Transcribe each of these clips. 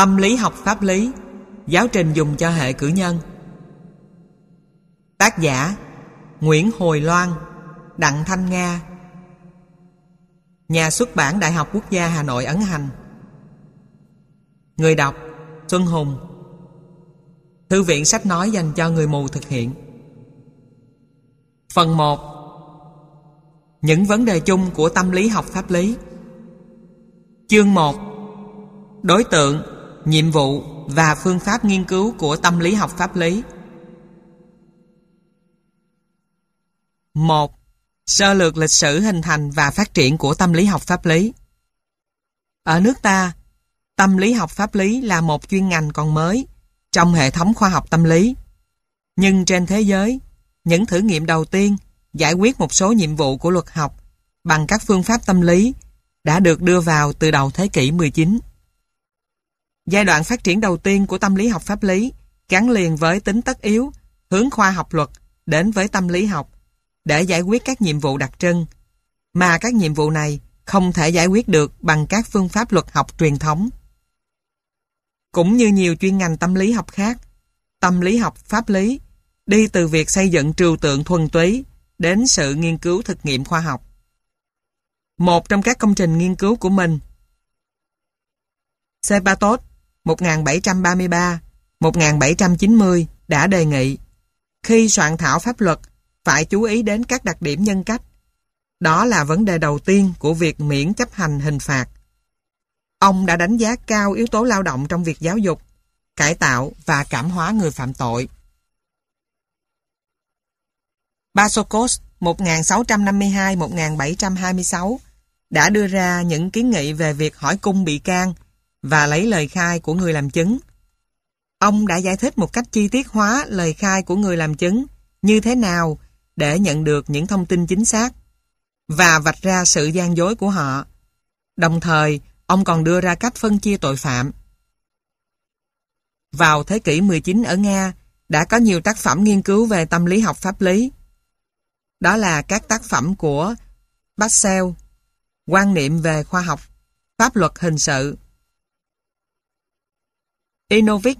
Tâm lý học pháp lý, giáo trình dùng cho hệ cử nhân. Tác giả Nguyễn Hồi Loan, Đặng Thanh Nga. Nhà xuất bản Đại học Quốc gia Hà Nội ấn hành. Người đọc Xuân Hùng. Thư viện sách nói dành cho người mù thực hiện. Phần 1. Những vấn đề chung của tâm lý học pháp lý. Chương 1. Đối tượng, nhiệm vụ và phương pháp nghiên cứu của tâm lý học pháp lý. 1. Sơ lược lịch sử hình thành và phát triển của tâm lý học pháp lý. Ở nước ta, tâm lý học pháp lý là một chuyên ngành còn mới trong hệ thống khoa học tâm lý. Nhưng trên thế giới, những thử nghiệm đầu tiên giải quyết một số nhiệm vụ của luật học bằng các phương pháp tâm lý đã được đưa vào từ đầu thế kỷ 19. Giai đoạn phát triển đầu tiên của tâm lý học pháp lý gắn liền với tính tất yếu, hướng khoa học luật đến với tâm lý học để giải quyết các nhiệm vụ đặc trưng, mà các nhiệm vụ này không thể giải quyết được bằng các phương pháp luật học truyền thống. Cũng như nhiều chuyên ngành tâm lý học khác, tâm lý học pháp lý đi từ việc xây dựng trừu tượng thuần túy đến sự nghiên cứu thực nghiệm khoa học. Một trong các công trình nghiên cứu của mình, Sepatos 1733-1790 đã đề nghị khi soạn thảo pháp luật phải chú ý đến các đặc điểm nhân cách. Đó là vấn đề đầu tiên của việc miễn chấp hành hình phạt. Ông đã đánh giá cao yếu tố lao động trong việc giáo dục, cải tạo và cảm hóa người phạm tội. Basokos 1652-1726 đã đưa ra những kiến nghị về việc hỏi cung bị can và lấy lời khai của người làm chứng. Ông đã giải thích một cách chi tiết hóa lời khai của người làm chứng như thế nào để nhận được những thông tin chính xác và vạch ra sự gian dối của họ. Đồng thời, ông còn đưa ra cách phân chia tội phạm. Vào thế kỷ 19 ở Nga, đã có nhiều tác phẩm nghiên cứu về tâm lý học pháp lý. Đó là các tác phẩm của Bassel, Quan niệm về khoa học, pháp luật hình sự, Inovich,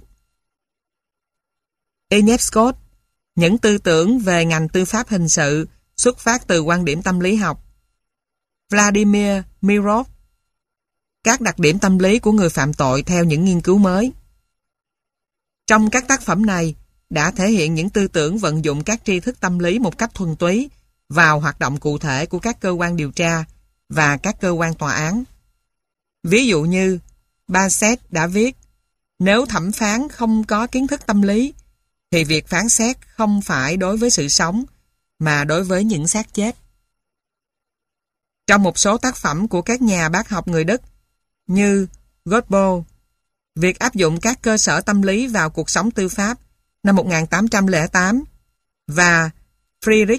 Inevskot, những tư tưởng về ngành tư pháp hình sự xuất phát từ quan điểm tâm lý học, Vladimir Mirov, các đặc điểm tâm lý của người phạm tội theo những nghiên cứu mới. Trong các tác phẩm này đã thể hiện những tư tưởng vận dụng các tri thức tâm lý một cách thuần túy vào hoạt động cụ thể của các cơ quan điều tra và các cơ quan tòa án. Ví dụ như Bassett đã viết: nếu thẩm phán không có kiến thức tâm lý thì việc phán xét không phải đối với sự sống mà đối với những xác chết. Trong một số tác phẩm của các nhà bác học người Đức như Gottbo, việc áp dụng các cơ sở tâm lý vào cuộc sống tư pháp năm 1808 và Friedrich,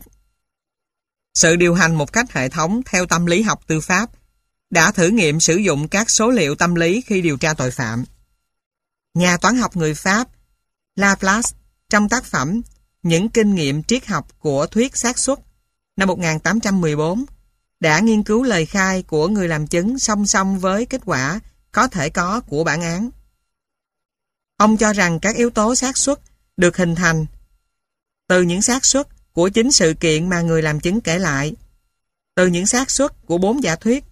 sự điều hành một cách hệ thống theo tâm lý học tư pháp, đã thử nghiệm sử dụng các số liệu tâm lý khi điều tra tội phạm. Nhà toán học người Pháp Laplace trong tác phẩm Những kinh nghiệm triết học của thuyết xác suất năm 1814 đã nghiên cứu lời khai của người làm chứng song song với kết quả có thể có của bản án. Ông cho rằng các yếu tố xác suất được hình thành từ những xác suất của chính sự kiện mà người làm chứng kể lại, từ những xác suất của 4 giả thuyết.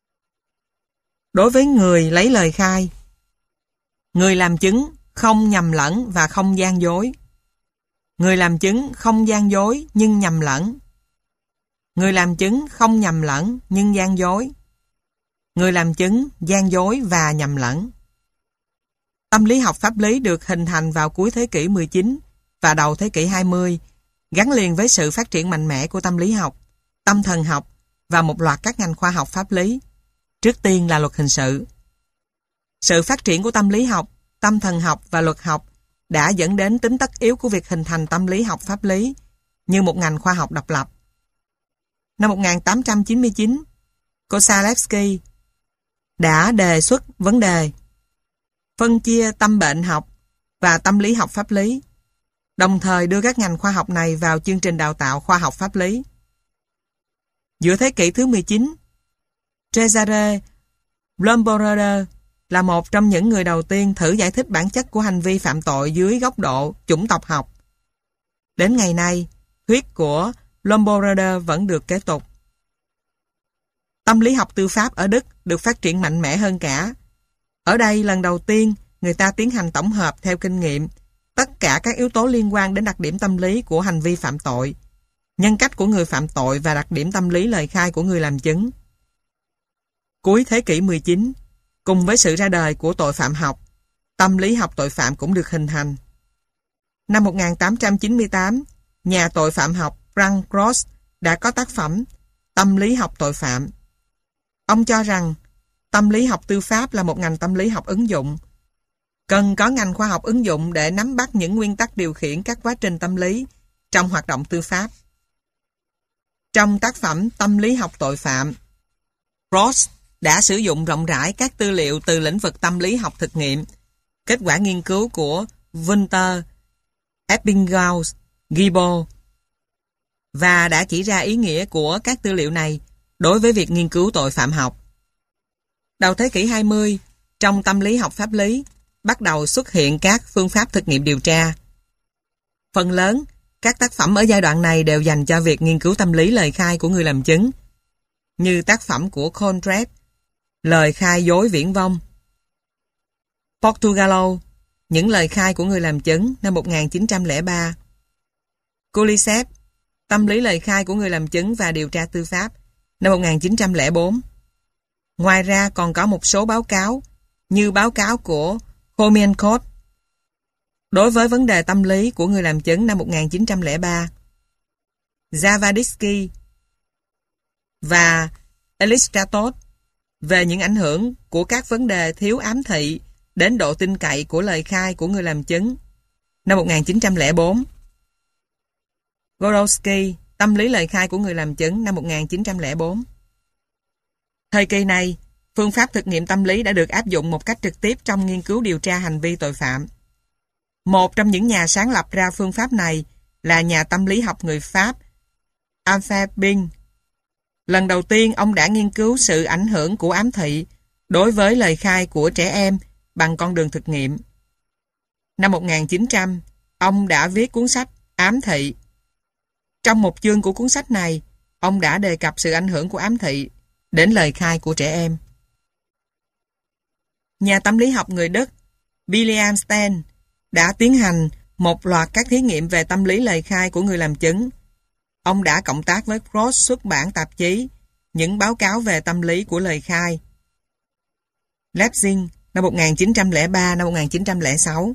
Đối với người lấy lời khai, người làm chứng không nhầm lẫn và không gian dối. Người làm chứng không gian dối nhưng nhầm lẫn. Người làm chứng không nhầm lẫn nhưng gian dối. Người làm chứng gian dối và nhầm lẫn. Tâm lý học pháp lý được hình thành vào cuối thế kỷ 19 và đầu thế kỷ 20, gắn liền với sự phát triển mạnh mẽ của tâm lý học, tâm thần học và một loạt các ngành khoa học pháp lý. Trước tiên là luật hình sự. Sự phát triển của tâm lý học, tâm thần học và luật học đã dẫn đến tính tất yếu của việc hình thành tâm lý học pháp lý như một ngành khoa học độc lập. Năm 1899, Kosalevsky đã đề xuất vấn đề phân chia tâm bệnh học và tâm lý học pháp lý, đồng thời đưa các ngành khoa học này vào chương trình đào tạo khoa học pháp lý. Giữa thế kỷ thứ 19, Cesare Lombroso là một trong những người đầu tiên thử giải thích bản chất của hành vi phạm tội dưới góc độ chủng tộc học. Đến ngày nay, thuyết của Lomborder vẫn được kế tục. Tâm lý học tư pháp ở Đức được phát triển mạnh mẽ hơn cả. Ở đây, lần đầu tiên, người ta tiến hành tổng hợp theo kinh nghiệm tất cả các yếu tố liên quan đến đặc điểm tâm lý của hành vi phạm tội, nhân cách của người phạm tội và đặc điểm tâm lý lời khai của người làm chứng. Cuối thế kỷ 19, cùng với sự ra đời của tội phạm học, tâm lý học tội phạm cũng được hình thành. Năm 1898, nhà tội phạm học Frank Cross đã có tác phẩm Tâm lý học tội phạm. Ông cho rằng tâm lý học tư pháp là một ngành tâm lý học ứng dụng. Cần có ngành khoa học ứng dụng để nắm bắt những nguyên tắc điều khiển các quá trình tâm lý trong hoạt động tư pháp. Trong tác phẩm Tâm lý học tội phạm, Cross đã sử dụng rộng rãi các tư liệu từ lĩnh vực tâm lý học thực nghiệm, kết quả nghiên cứu của Wunter, Ebbinghaus, Giebel, và đã chỉ ra ý nghĩa của các tư liệu này đối với việc nghiên cứu tội phạm học. Đầu thế kỷ 20, trong tâm lý học pháp lý, bắt đầu xuất hiện các phương pháp thực nghiệm điều tra. Phần lớn, các tác phẩm ở giai đoạn này đều dành cho việc nghiên cứu tâm lý lời khai của người làm chứng, như tác phẩm của Condrep, Lời khai dối viển vông, Portugallo, Những lời khai của người làm chứng năm 1903, Kulisev, Tâm lý lời khai của người làm chứng và điều tra tư pháp năm 1904. Ngoài ra còn có một số báo cáo, như báo cáo của Khomenkov đối với vấn đề tâm lý của người làm chứng năm 1903, Zavaditsky và Elistratos về những ảnh hưởng của các vấn đề thiếu ám thị đến độ tin cậy của lời khai của người làm chứng năm 1904, Gorowski, Tâm lý lời khai của người làm chứng năm 1904. Thời kỳ này, phương pháp thực nghiệm tâm lý đã được áp dụng một cách trực tiếp trong nghiên cứu điều tra hành vi tội phạm. Một trong những nhà sáng lập ra phương pháp này là nhà tâm lý học người Pháp Alfred Bing. Lần đầu tiên, ông đã nghiên cứu sự ảnh hưởng của ám thị đối với lời khai của trẻ em bằng con đường thực nghiệm. Năm 1900, ông đã viết cuốn sách Ám thị. Trong một chương của cuốn sách này, ông đã đề cập sự ảnh hưởng của ám thị đến lời khai của trẻ em. Nhà tâm lý học người Đức William Stein đã tiến hành một loạt các thí nghiệm về tâm lý lời khai của người làm chứng. Ông đã cộng tác với Cross xuất bản tạp chí Những báo cáo về tâm lý của lời khai, Leipzig năm 1903 năm 1906.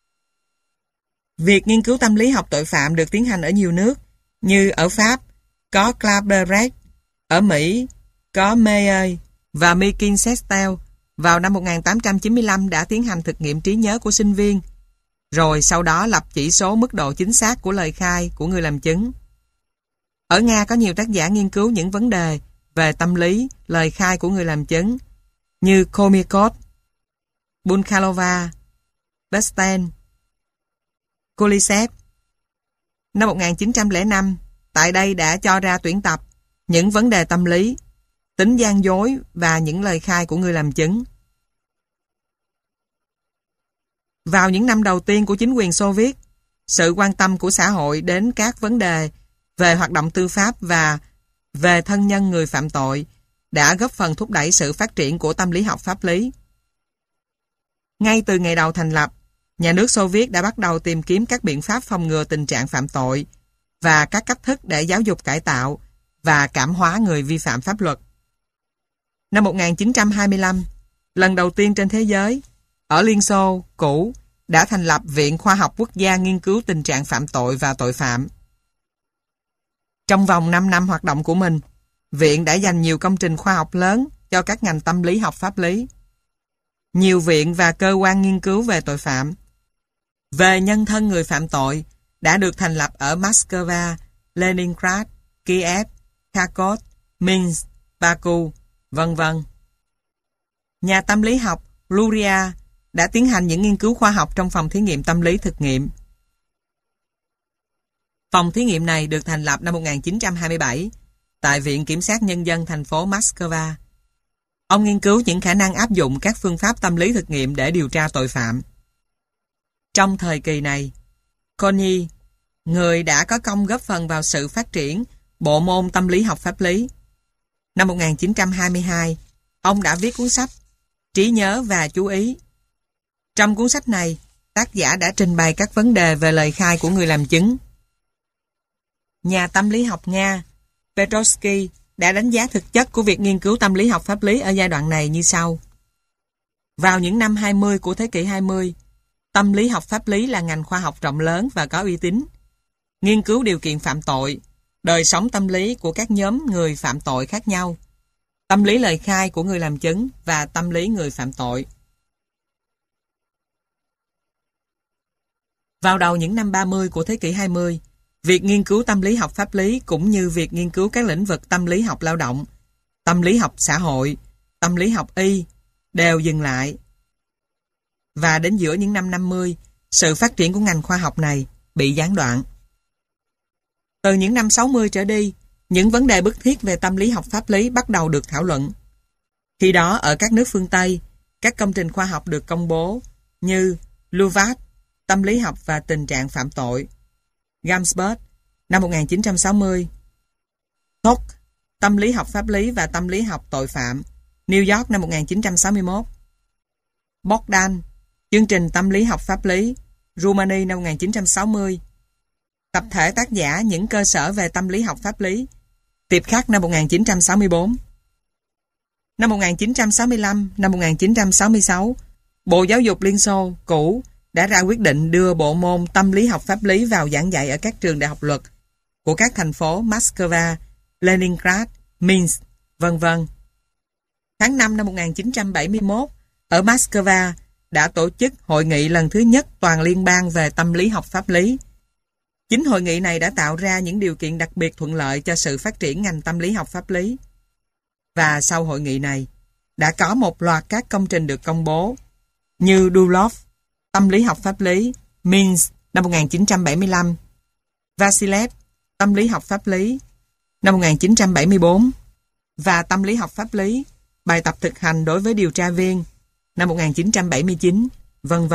Việc nghiên cứu tâm lý học tội phạm được tiến hành ở nhiều nước, như ở Pháp có Clapeyret, ở Mỹ có Meyer và Mikin-Sestel vào năm 1895 đã tiến hành thực nghiệm trí nhớ của sinh viên, rồi sau đó lập chỉ số mức độ chính xác của lời khai của người làm chứng. Ở Nga có nhiều tác giả nghiên cứu những vấn đề về tâm lý, lời khai của người làm chứng, như Khomikot, Bunkhalova, Bestein, Kulisev. Năm 1905, tại đây đã cho ra tuyển tập những vấn đề tâm lý, tính gian dối và những lời khai của người làm chứng. Vào những năm đầu tiên của chính quyền Xô Viết, sự quan tâm của xã hội đến các vấn đề về hoạt động tư pháp và về thân nhân người phạm tội đã góp phần thúc đẩy sự phát triển của tâm lý học pháp lý. Ngay từ ngày đầu thành lập, nhà nước Xô Viết đã bắt đầu tìm kiếm các biện pháp phòng ngừa tình trạng phạm tội và các cách thức để giáo dục cải tạo và cảm hóa người vi phạm pháp luật. Năm 1925, lần đầu tiên trên thế giới, ở Liên Xô cũ đã thành lập Viện Khoa học Quốc gia nghiên cứu tình trạng phạm tội và tội phạm. Trong vòng 5 năm hoạt động của mình, Viện đã dành nhiều công trình khoa học lớn cho các ngành tâm lý học pháp lý. Nhiều viện và cơ quan nghiên cứu về tội phạm, về nhân thân người phạm tội đã được thành lập ở Moscow, Leningrad, Kiev, Kharkov, Minsk, Baku, vân vân. Nhà tâm lý học Luria đã tiến hành những nghiên cứu khoa học trong phòng thí nghiệm tâm lý thực nghiệm. Phòng thí nghiệm này được thành lập năm 1927 tại Viện Kiểm sát Nhân dân thành phố Moscow. Ông nghiên cứu những khả năng áp dụng các phương pháp tâm lý thực nghiệm để điều tra tội phạm. Trong thời kỳ này, Coney, người đã có công góp phần vào sự phát triển bộ môn tâm lý học pháp lý. Năm 1922, ông đã viết cuốn sách Trí nhớ và chú ý. Trong cuốn sách này, tác giả đã trình bày các vấn đề về lời khai của người làm chứng. Nhà tâm lý học Nga Petrovsky đã đánh giá thực chất của việc nghiên cứu tâm lý học pháp lý ở giai đoạn này như sau. Vào những năm 20 của thế kỷ 20, tâm lý học pháp lý là ngành khoa học rộng lớn và có uy tín. Nghiên cứu điều kiện phạm tội, đời sống tâm lý của các nhóm người phạm tội khác nhau, tâm lý lời khai của người làm chứng và tâm lý người phạm tội. Vào đầu những năm 30 của thế kỷ 20, việc nghiên cứu tâm lý học pháp lý cũng như việc nghiên cứu các lĩnh vực tâm lý học lao động, tâm lý học xã hội, tâm lý học y đều dừng lại. Và đến giữa những năm 50, sự phát triển của ngành khoa học này bị gián đoạn. Từ những năm 60 trở đi, những vấn đề bức thiết về tâm lý học pháp lý bắt đầu được thảo luận. Khi đó, ở các nước phương Tây, các công trình khoa học được công bố như Luvat, Tâm lý học và tình trạng phạm tội, Gamsberg, năm 1960, Koch, Tâm lý học pháp lý và tâm lý học tội phạm, New York năm 1961, Bogdan, Chương trình tâm lý học pháp lý, Rumani năm 1960, Tập thể tác giả những cơ sở về tâm lý học pháp lý, Tiệp Khắc năm 1964. Năm 1965, năm 1966, Bộ Giáo dục Liên Xô cũ đã ra quyết định đưa bộ môn tâm lý học pháp lý vào giảng dạy ở các trường đại học luật của các thành phố Moscow, Leningrad, Minsk, v.v. Tháng 5 năm 1971, ở Moscow đã tổ chức hội nghị lần thứ nhất toàn liên bang về tâm lý học pháp lý. Chính hội nghị này đã tạo ra những điều kiện đặc biệt thuận lợi cho sự phát triển ngành tâm lý học pháp lý. Và sau hội nghị này, đã có một loạt các công trình được công bố như Dulov, Tâm lý học pháp lý, Minsk năm 1975, Vasilev, Tâm lý học pháp lý năm 1974 và Tâm lý học pháp lý, bài tập thực hành đối với điều tra viên năm 1979, v.v.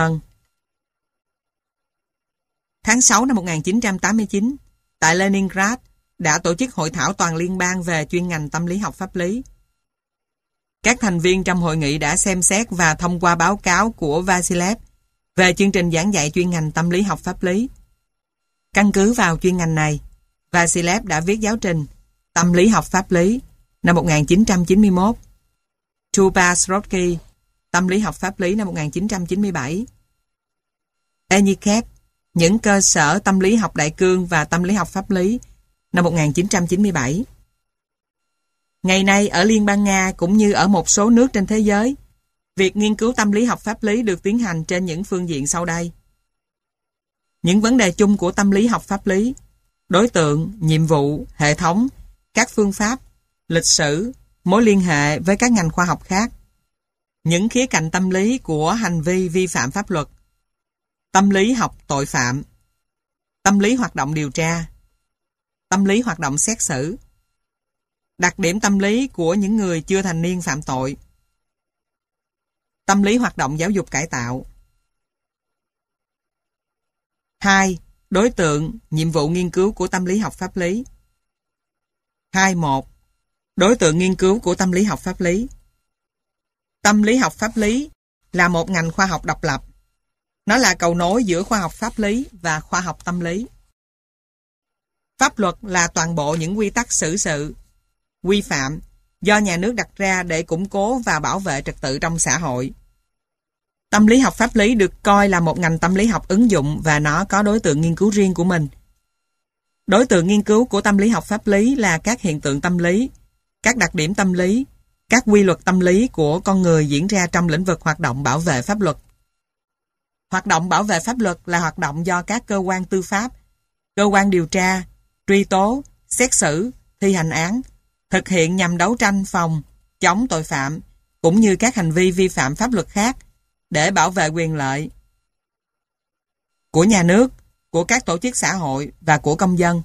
Tháng 6 năm 1989, tại Leningrad đã tổ chức hội thảo toàn liên bang về chuyên ngành tâm lý học pháp lý. Các thành viên trong hội nghị đã xem xét và thông qua báo cáo của Vasilev về chương trình giảng dạy chuyên ngành tâm lý học pháp lý. Căn cứ vào chuyên ngành này, Vasilev đã viết giáo trình Tâm lý học pháp lý năm 1991, Tupa Srotsky, Tâm lý học pháp lý năm 1997, Enikhev, những cơ sở tâm lý học đại cương và tâm lý học pháp lý năm 1997. Ngày nay ở Liên bang Nga cũng như ở một số nước trên thế giới, việc nghiên cứu tâm lý học pháp lý được tiến hành trên những phương diện sau đây. Những vấn đề chung của tâm lý học pháp lý, đối tượng, nhiệm vụ, hệ thống, các phương pháp, lịch sử, mối liên hệ với các ngành khoa học khác, những khía cạnh tâm lý của hành vi vi phạm pháp luật, tâm lý học tội phạm, tâm lý hoạt động điều tra, tâm lý hoạt động xét xử, đặc điểm tâm lý của những người chưa thành niên phạm tội, tâm lý hoạt động giáo dục cải tạo. 2. Đối tượng, nhiệm vụ nghiên cứu của tâm lý học pháp lý. 2.1. Đối tượng nghiên cứu của tâm lý học pháp lý. Tâm lý học pháp lý là một ngành khoa học độc lập. Nó là cầu nối giữa khoa học pháp lý và khoa học tâm lý. Pháp luật là toàn bộ những quy tắc xử sự, quy phạm do nhà nước đặt ra để củng cố và bảo vệ trật tự trong xã hội. Tâm lý học pháp lý được coi là một ngành tâm lý học ứng dụng và nó có đối tượng nghiên cứu riêng của mình. Đối tượng nghiên cứu của tâm lý học pháp lý là các hiện tượng tâm lý, các đặc điểm tâm lý, các quy luật tâm lý của con người diễn ra trong lĩnh vực hoạt động bảo vệ pháp luật. Hoạt động bảo vệ pháp luật là hoạt động do các cơ quan tư pháp, cơ quan điều tra, truy tố, xét xử, thi hành án, thực hiện nhằm đấu tranh phòng, chống tội phạm, cũng như các hành vi vi phạm pháp luật khác để bảo vệ quyền lợi của nhà nước, của các tổ chức xã hội và của công dân.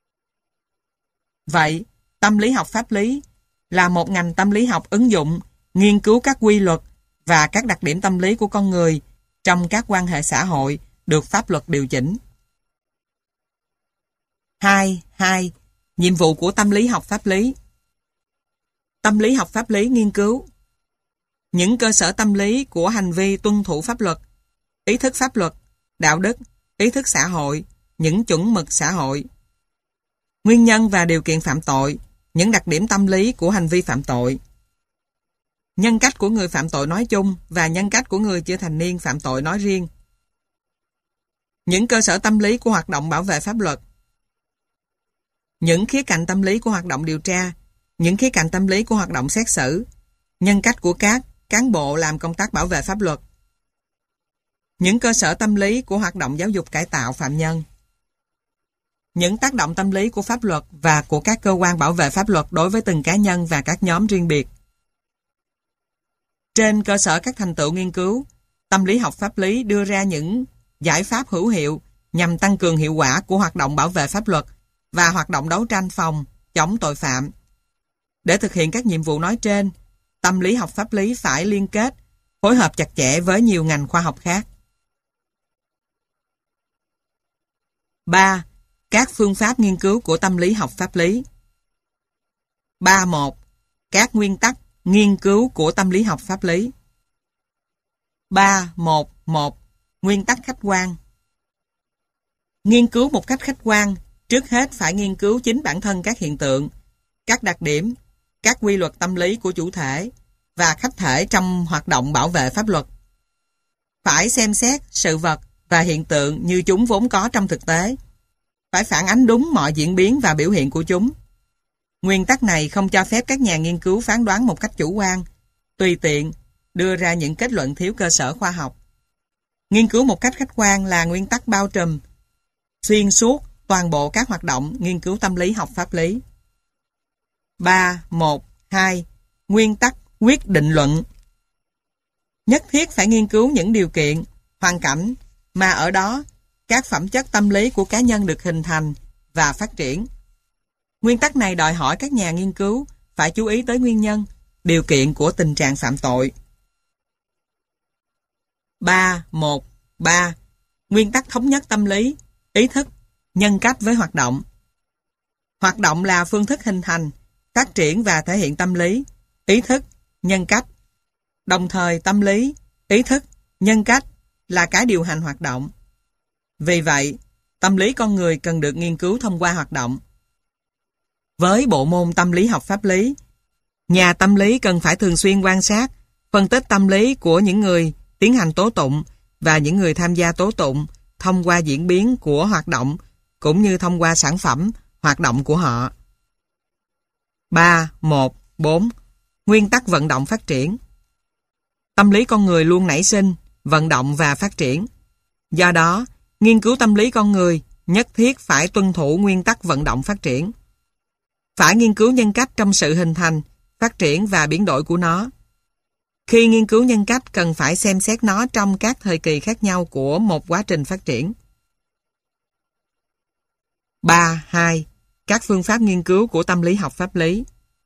Vậy, tâm lý học pháp lý là một ngành tâm lý học ứng dụng nghiên cứu các quy luật và các đặc điểm tâm lý của con người trong các quan hệ xã hội được pháp luật điều chỉnh. 2. Nhiệm vụ của tâm lý học pháp lý. Tâm lý học pháp lý nghiên cứu những cơ sở tâm lý của hành vi tuân thủ pháp luật, ý thức pháp luật, đạo đức, ý thức xã hội, những chuẩn mực xã hội, nguyên nhân và điều kiện phạm tội, những đặc điểm tâm lý của hành vi phạm tội, nhân cách của người phạm tội nói chung và nhân cách của người chưa thành niên phạm tội nói riêng, những cơ sở tâm lý của hoạt động bảo vệ pháp luật, những khía cạnh tâm lý của hoạt động điều tra, những khía cạnh tâm lý của hoạt động xét xử, nhân cách của các cán bộ làm công tác bảo vệ pháp luật, những cơ sở tâm lý của hoạt động giáo dục cải tạo phạm nhân, những tác động tâm lý của pháp luật và của các cơ quan bảo vệ pháp luật đối với từng cá nhân và các nhóm riêng biệt. Trên cơ sở các thành tựu nghiên cứu, tâm lý học pháp lý đưa ra những giải pháp hữu hiệu nhằm tăng cường hiệu quả của hoạt động bảo vệ pháp luật và hoạt động đấu tranh phòng, chống tội phạm. Để thực hiện các nhiệm vụ nói trên, tâm lý học pháp lý phải liên kết, phối hợp chặt chẽ với nhiều ngành khoa học khác. 3. Các phương pháp nghiên cứu của tâm lý học pháp lý. 3.1. Các nguyên tắc nghiên cứu của tâm lý học pháp lý. 3.1.1. Nguyên tắc khách quan. Nghiên cứu một cách khách quan, trước hết phải nghiên cứu chính bản thân các hiện tượng, các đặc điểm, các quy luật tâm lý của chủ thể và khách thể trong hoạt động bảo vệ pháp luật. Phải xem xét sự vật và hiện tượng như chúng vốn có trong thực tế. Phải phản ánh đúng mọi diễn biến và biểu hiện của chúng. Nguyên tắc này không cho phép các nhà nghiên cứu phán đoán một cách chủ quan, tùy tiện, đưa ra những kết luận thiếu cơ sở khoa học. Nghiên cứu một cách khách quan là nguyên tắc bao trùm, xuyên suốt toàn bộ các hoạt động nghiên cứu tâm lý học pháp lý. 3.1.2. Nguyên tắc quyết định luận. Nhất thiết phải nghiên cứu những điều kiện, hoàn cảnh mà ở đó các phẩm chất tâm lý của cá nhân được hình thành và phát triển. Nguyên tắc này đòi hỏi các nhà nghiên cứu phải chú ý tới nguyên nhân, điều kiện của tình trạng phạm tội. 3.1.3. Nguyên tắc thống nhất tâm lý, ý thức, nhân cách với hoạt động. Hoạt động là phương thức hình thành, phát triển và thể hiện tâm lý, ý thức, nhân cách. Đồng thời tâm lý, ý thức, nhân cách là cái điều hành hoạt động. Vì vậy, tâm lý con người cần được nghiên cứu thông qua hoạt động. Với bộ môn tâm lý học pháp lý, nhà tâm lý cần phải thường xuyên quan sát, phân tích tâm lý của những người tiến hành tố tụng và những người tham gia tố tụng thông qua diễn biến của hoạt động cũng như thông qua sản phẩm, hoạt động của họ. 3.1.4. Nguyên tắc vận động phát triển. Tâm lý con người luôn nảy sinh, vận động và phát triển. Do đó, nghiên cứu tâm lý con người nhất thiết phải tuân thủ nguyên tắc vận động phát triển. Phải nghiên cứu nhân cách trong sự hình thành, phát triển và biến đổi của nó. Khi nghiên cứu nhân cách cần phải xem xét nó trong các thời kỳ khác nhau của một quá trình phát triển. 3.2. Các phương pháp nghiên cứu của tâm lý học pháp lý.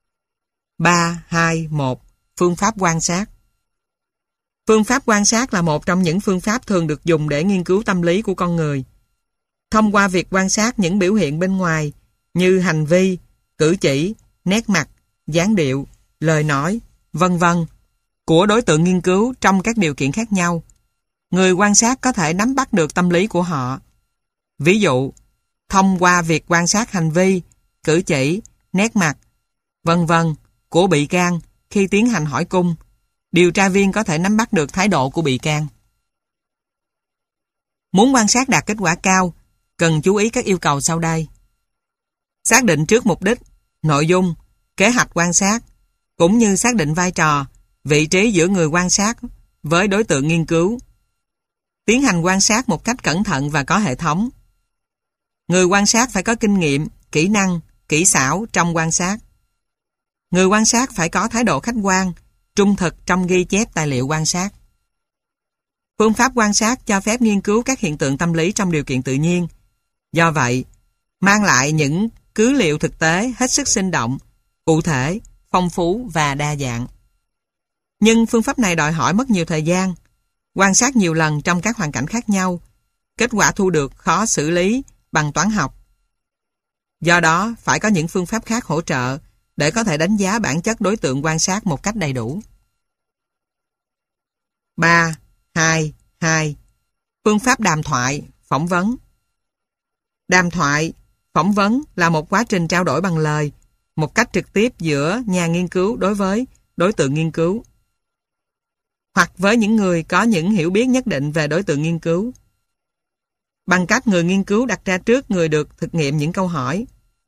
3.2.1. Phương pháp quan sát. Phương pháp quan sát là một trong những phương pháp thường được dùng để nghiên cứu tâm lý của con người. Thông qua việc quan sát những biểu hiện bên ngoài như hành vi, cử chỉ, nét mặt, dáng điệu, lời nói, vân vân của đối tượng nghiên cứu trong các điều kiện khác nhau, người quan sát có thể nắm bắt được tâm lý của họ. Ví dụ, thông qua việc quan sát hành vi, cử chỉ, nét mặt, vân vân của bị can khi tiến hành hỏi cung, điều tra viên có thể nắm bắt được thái độ của bị can. Muốn quan sát đạt kết quả cao, cần chú ý các yêu cầu sau đây. Xác định trước mục đích, nội dung, kế hoạch quan sát, cũng như xác định vai trò, vị trí giữa người quan sát với đối tượng nghiên cứu. Tiến hành quan sát một cách cẩn thận và có hệ thống. Người quan sát phải có kinh nghiệm, kỹ năng, kỹ xảo trong quan sát. Người quan sát phải có thái độ khách quan, trung thực trong ghi chép tài liệu quan sát. Phương pháp quan sát cho phép nghiên cứu các hiện tượng tâm lý trong điều kiện tự nhiên. Do vậy, mang lại những cứ liệu thực tế hết sức sinh động, cụ thể, phong phú và đa dạng. Nhưng phương pháp này đòi hỏi mất nhiều thời gian, quan sát nhiều lần trong các hoàn cảnh khác nhau. Kết quả thu được khó xử lý bằng toán học. Do đó, phải có những phương pháp khác hỗ trợ để có thể đánh giá bản chất đối tượng quan sát một cách đầy đủ. 3.2.2 Phương pháp đàm thoại, phỏng vấn. Đàm thoại, phỏng vấn là một quá trình trao đổi bằng lời, một cách trực tiếp giữa nhà nghiên cứu đối với đối tượng nghiên cứu, hoặc với những người có những hiểu biết nhất định về đối tượng nghiên cứu, bằng cách người nghiên cứu đặt ra trước người được thực nghiệm những câu hỏi.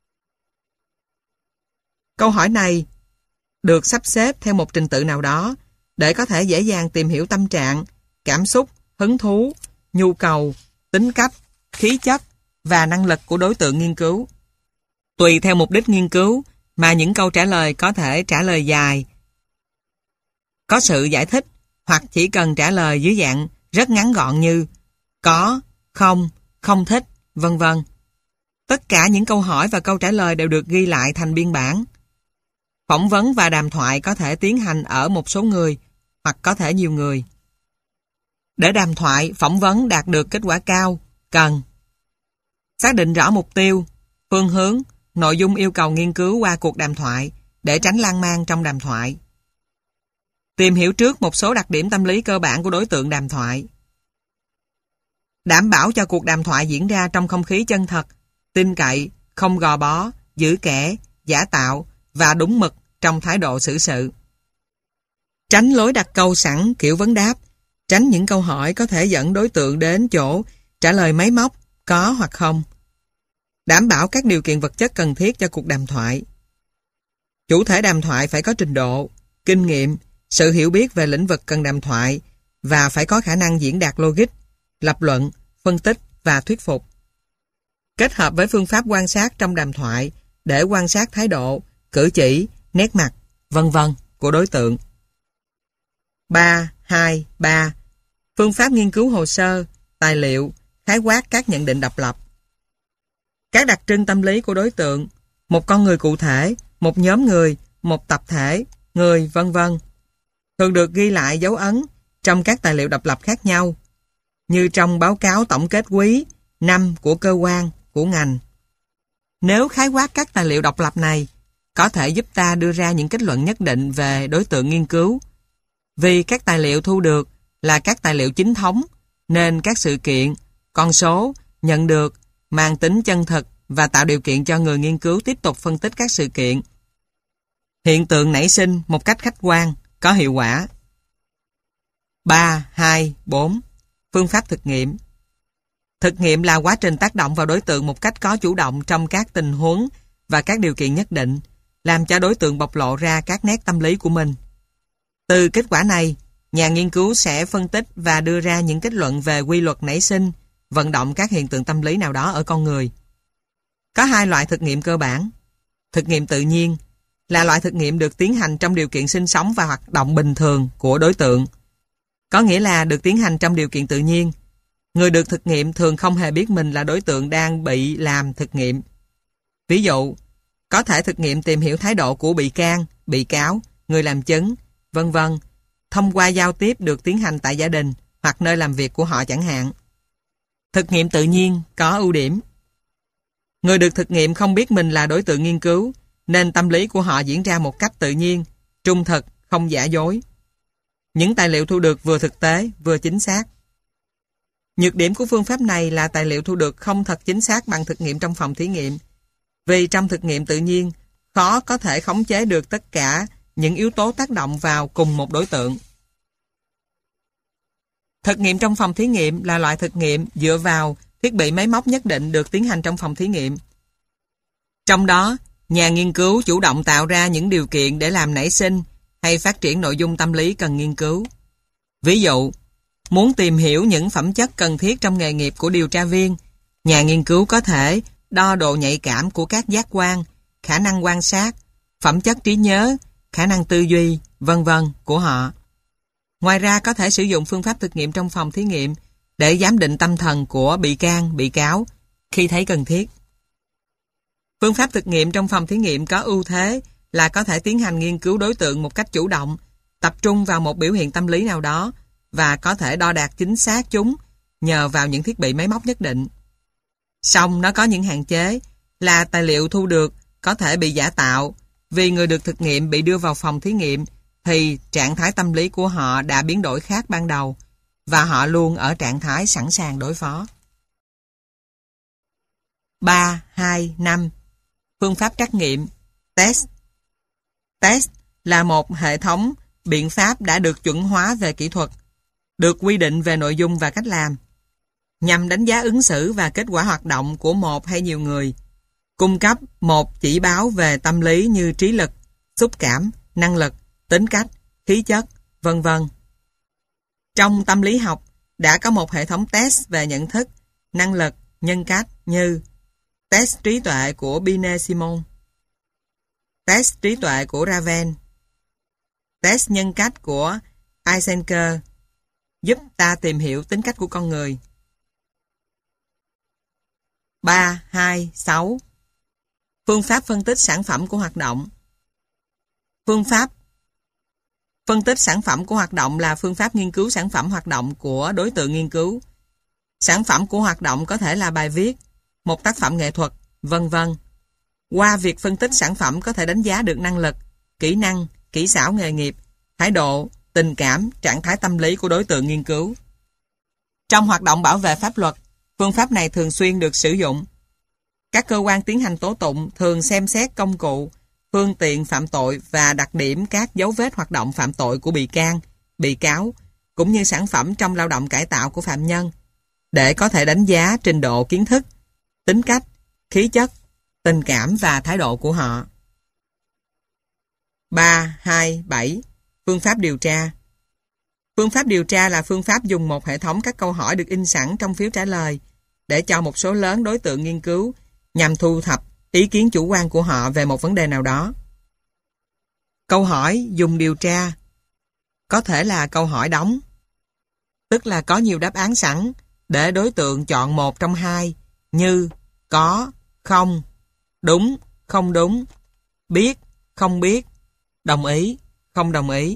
Câu hỏi này được sắp xếp theo một trình tự nào đó để có thể dễ dàng tìm hiểu tâm trạng, cảm xúc, hứng thú, nhu cầu, tính cách, khí chất và năng lực của đối tượng nghiên cứu. Tùy theo mục đích nghiên cứu mà những câu trả lời có thể trả lời dài, có sự giải thích, hoặc chỉ cần trả lời dưới dạng rất ngắn gọn như có, không, không thích, vân vân. Tất cả những câu hỏi và câu trả lời đều được ghi lại thành biên bản. Phỏng vấn và đàm thoại có thể tiến hành ở một số người hoặc có thể nhiều người. Để đàm thoại, phỏng vấn đạt được kết quả cao, cần xác định rõ mục tiêu, phương hướng, nội dung yêu cầu nghiên cứu qua cuộc đàm thoại để tránh lan man trong đàm thoại. Tìm hiểu trước một số đặc điểm tâm lý cơ bản của đối tượng đàm thoại. Đảm bảo cho cuộc đàm thoại diễn ra trong không khí chân thật, tin cậy, không gò bó, giữ kẽ, giả tạo và đúng mực trong thái độ xử sự. Tránh lối đặt câu sẵn kiểu vấn đáp, tránh những câu hỏi có thể dẫn đối tượng đến chỗ trả lời máy móc, có hoặc không. Đảm bảo các điều kiện vật chất cần thiết cho cuộc đàm thoại. Chủ thể đàm thoại phải có trình độ, kinh nghiệm, sự hiểu biết về lĩnh vực cần đàm thoại và phải có khả năng diễn đạt logic, lập luận, phân tích và thuyết phục. Kết hợp với phương pháp quan sát trong đàm thoại để quan sát thái độ, cử chỉ, nét mặt, vân vân của đối tượng. 3.2.3 Phương pháp nghiên cứu hồ sơ, tài liệu, khái quát các nhận định độc lập. Các đặc trưng tâm lý của đối tượng, một con người cụ thể, một nhóm người, một tập thể, người, vân vân, thường được ghi lại dấu ấn trong các tài liệu độc lập khác nhau, như trong báo cáo tổng kết quý, năm của cơ quan, của ngành. Nếu khái quát các tài liệu độc lập này, có thể giúp ta đưa ra những kết luận nhất định về đối tượng nghiên cứu. Vì các tài liệu thu được là các tài liệu chính thống, nên các sự kiện, con số, nhận được, mang tính chân thực và tạo điều kiện cho người nghiên cứu tiếp tục phân tích các sự kiện, hiện tượng nảy sinh một cách khách quan, có hiệu quả. 3.2.4 Phương pháp thực nghiệm. Thực nghiệm là quá trình tác động vào đối tượng một cách có chủ động trong các tình huống và các điều kiện nhất định, làm cho đối tượng bộc lộ ra các nét tâm lý của mình. Từ kết quả này, nhà nghiên cứu sẽ phân tích và đưa ra những kết luận về quy luật nảy sinh, vận động các hiện tượng tâm lý nào đó ở con người. Có hai loại thực nghiệm cơ bản. Thực nghiệm tự nhiên là loại thực nghiệm được tiến hành trong điều kiện sinh sống và hoạt động bình thường của đối tượng. Có nghĩa là được tiến hành trong điều kiện tự nhiên. Người được thực nghiệm thường không hề biết mình là đối tượng đang bị làm thực nghiệm. Ví dụ, có thể thực nghiệm tìm hiểu thái độ của bị can, bị cáo, người làm chứng, vân vân, thông qua giao tiếp được tiến hành tại gia đình hoặc nơi làm việc của họ chẳng hạn. Thực nghiệm tự nhiên có ưu điểm. Người được thực nghiệm không biết mình là đối tượng nghiên cứu, nên tâm lý của họ diễn ra một cách tự nhiên, trung thực, không giả dối. Những tài liệu thu được vừa thực tế, vừa chính xác. Nhược điểm của phương pháp này là tài liệu thu được không thật chính xác bằng thực nghiệm trong phòng thí nghiệm. Vì trong thực nghiệm tự nhiên, khó có thể khống chế được tất cả những yếu tố tác động vào cùng một đối tượng. Thực nghiệm trong phòng thí nghiệm là loại thực nghiệm dựa vào thiết bị máy móc nhất định được tiến hành trong phòng thí nghiệm. Trong đó, nhà nghiên cứu chủ động tạo ra những điều kiện để làm nảy sinh hay phát triển nội dung tâm lý cần nghiên cứu. Ví dụ, muốn tìm hiểu những phẩm chất cần thiết trong nghề nghiệp của điều tra viên, nhà nghiên cứu có thể đo độ nhạy cảm của các giác quan, khả năng quan sát, phẩm chất trí nhớ, khả năng tư duy, vân vân của họ. Ngoài ra có thể sử dụng phương pháp thực nghiệm trong phòng thí nghiệm để giám định tâm thần của bị can, bị cáo khi thấy cần thiết. Phương pháp thực nghiệm trong phòng thí nghiệm có ưu thế là có thể tiến hành nghiên cứu đối tượng một cách chủ động, tập trung vào một biểu hiện tâm lý nào đó và có thể đo đạc chính xác chúng nhờ vào những thiết bị máy móc nhất định. Song nó có những hạn chế là tài liệu thu được có thể bị giả tạo. Vì người được thực nghiệm bị đưa vào phòng thí nghiệm thì trạng thái tâm lý của họ đã biến đổi khác ban đầu và họ luôn ở trạng thái sẵn sàng đối phó. 3, 2, 5. Phương pháp trắc nghiệm Test. Test là một hệ thống biện pháp đã được chuẩn hóa về kỹ thuật, được quy định về nội dung và cách làm, nhằm đánh giá ứng xử và kết quả hoạt động của một hay nhiều người, cung cấp một chỉ báo về tâm lý như trí lực, xúc cảm, năng lực, tính cách, khí chất, vân vân. Trong tâm lý học, đã có một hệ thống test về nhận thức, năng lực, nhân cách như test trí tuệ của Binet-Simon, test trí tuệ của Raven, test nhân cách của Eisenker, giúp ta tìm hiểu tính cách của con người. 3, 2, 6. Phương pháp phân tích sản phẩm của hoạt động. Phương pháp phân tích sản phẩm của hoạt động là phương pháp nghiên cứu sản phẩm hoạt động của đối tượng nghiên cứu. Sản phẩm của hoạt động có thể là bài viết, một tác phẩm nghệ thuật, vân vân. Qua việc phân tích sản phẩm có thể đánh giá được năng lực, kỹ năng, kỹ xảo nghề nghiệp, thái độ, tình cảm, trạng thái tâm lý của đối tượng nghiên cứu. Trong hoạt động bảo vệ pháp luật, phương pháp này thường xuyên được sử dụng. Các cơ quan tiến hành tố tụng thường xem xét công cụ, phương tiện phạm tội và đặc điểm các dấu vết hoạt động phạm tội của bị can, bị cáo, cũng như sản phẩm trong lao động cải tạo của phạm nhân, để có thể đánh giá trình độ kiến thức, tính cách, khí chất, tình cảm và thái độ của họ. 3, 2, 7. Phương pháp điều tra. Phương pháp điều tra là phương pháp dùng một hệ thống các câu hỏi được in sẵn trong phiếu trả lời để cho một số lớn đối tượng nghiên cứu nhằm thu thập ý kiến chủ quan của họ về một vấn đề nào đó. Câu hỏi dùng điều tra có thể là câu hỏi đóng, tức là có nhiều đáp án sẵn để đối tượng chọn một trong hai như có, không, đúng, không đúng, biết, không biết, đồng ý, không đồng ý.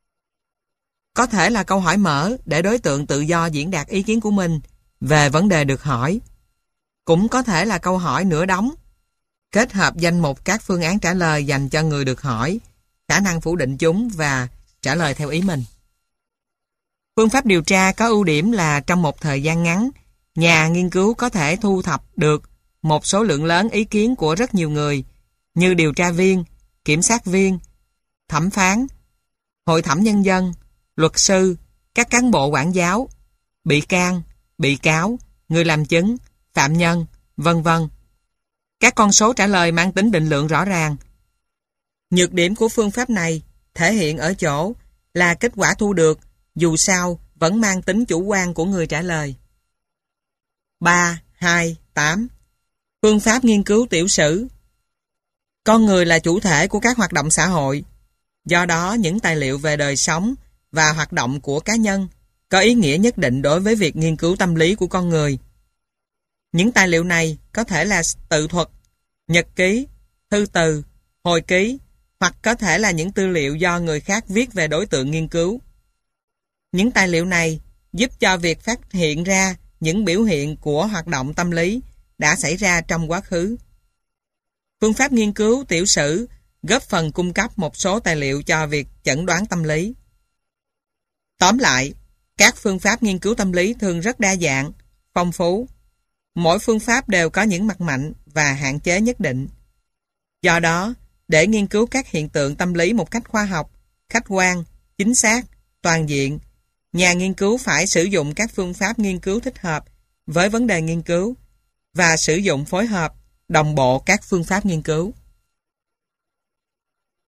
Có thể là câu hỏi mở để đối tượng tự do diễn đạt ý kiến của mình về vấn đề được hỏi. Cũng có thể là câu hỏi nửa đóng, kết hợp danh mục các phương án trả lời dành cho người được hỏi, khả năng phủ định chúng và trả lời theo ý mình. Phương pháp điều tra có ưu điểm là trong một thời gian ngắn, nhà nghiên cứu có thể thu thập được một số lượng lớn ý kiến của rất nhiều người như điều tra viên, kiểm sát viên, thẩm phán, hội thẩm nhân dân, luật sư, các cán bộ quản giáo, bị can, bị cáo, người làm chứng, phạm nhân, vân vân. Các con số trả lời mang tính định lượng rõ ràng. Nhược điểm của phương pháp này thể hiện ở chỗ là kết quả thu được dù sao vẫn mang tính chủ quan của người trả lời. 3, 2, 8. Phương pháp nghiên cứu tiểu sử. Con người là chủ thể của các hoạt động xã hội. Do đó, những tài liệu về đời sống và hoạt động của cá nhân có ý nghĩa nhất định đối với việc nghiên cứu tâm lý của con người. Những tài liệu này có thể là tự thuật, nhật ký, thư từ, hồi ký, hoặc có thể là những tư liệu do người khác viết về đối tượng nghiên cứu. Những tài liệu này giúp cho việc phát hiện ra những biểu hiện của hoạt động tâm lý đã xảy ra trong quá khứ. Phương pháp nghiên cứu tiểu sử góp phần cung cấp một số tài liệu cho việc chẩn đoán tâm lý. Tóm lại, các phương pháp nghiên cứu tâm lý thường rất đa dạng, phong phú. Mỗi phương pháp đều có những mặt mạnh và hạn chế nhất định. Do đó, để nghiên cứu các hiện tượng tâm lý một cách khoa học, khách quan, chính xác, toàn diện, nhà nghiên cứu phải sử dụng các phương pháp nghiên cứu thích hợp với vấn đề nghiên cứu và sử dụng phối hợp, đồng bộ các phương pháp nghiên cứu.